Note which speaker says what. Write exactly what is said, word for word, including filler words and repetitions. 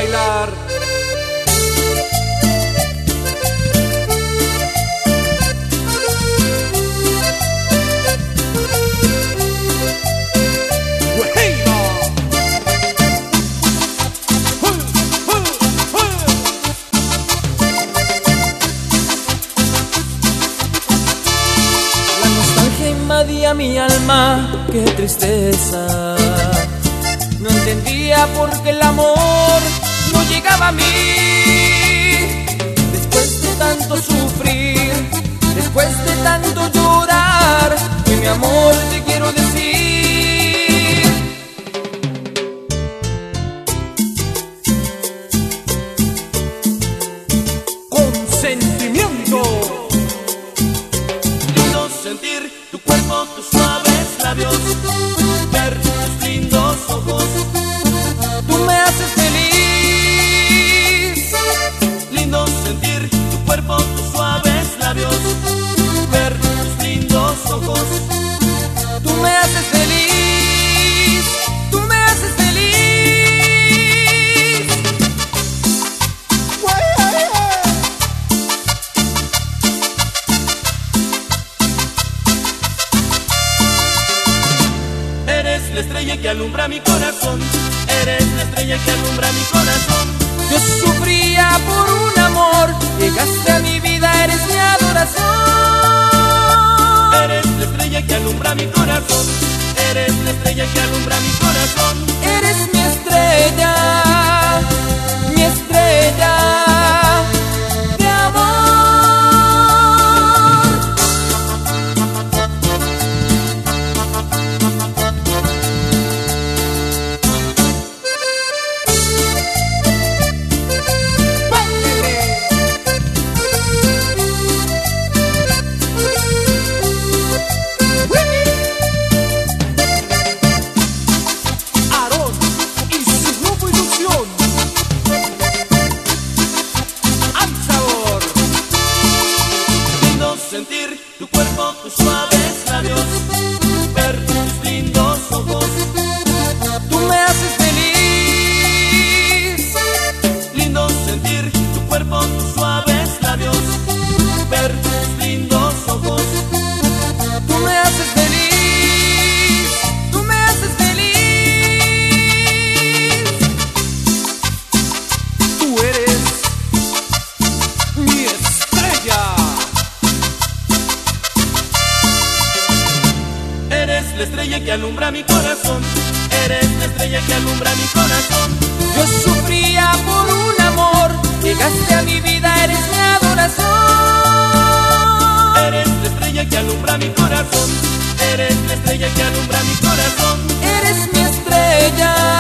Speaker 1: bailar.
Speaker 2: Invadía mi alma, qué tristeza. No entendía por qué el amor no llegaba a mí. Después de tanto sufrir, después de tanto llorar, que mi amor te quiero decir.
Speaker 1: Con sentimiento.
Speaker 3: Lindo sentir tu cuerpo, tus suaves labios, ver tus lindos ojos.
Speaker 2: Tú me haces feliz.
Speaker 3: Lindo sentir tu cuerpo, tus suaves labios, ver tus lindos ojos.
Speaker 2: Tú me haces feliz. Tú me haces feliz.
Speaker 3: Eres la estrella que alumbra mi corazón. Eres la estrella que alumbra mi corazón.
Speaker 2: Yo sufría por un amor, llegaste a mi vida, eres mi adoración.
Speaker 3: Eres la estrella que alumbra mi corazón. Eres la estrella que alumbra mi corazón.
Speaker 2: Eres mi estrella, mi estrella de amor.
Speaker 3: Sentir tu cuerpo, tus suaves labios, ver tus lindos ojos.
Speaker 2: Tú me haces feliz.
Speaker 3: Lindo sentir tu cuerpo, tus suaves labios, ver tus lindos ojos.
Speaker 2: Tú me haces feliz. Tú me haces feliz.
Speaker 1: Tú eres mi estrella.
Speaker 3: Eres la estrella que alumbra mi corazón. Eres la estrella que alumbra mi corazón.
Speaker 2: Yo sufría por un amor, llegaste a mi vida, eres mi adoración.
Speaker 3: Eres la estrella que alumbra mi corazón. Eres la estrella que alumbra mi corazón.
Speaker 2: Eres mi estrella.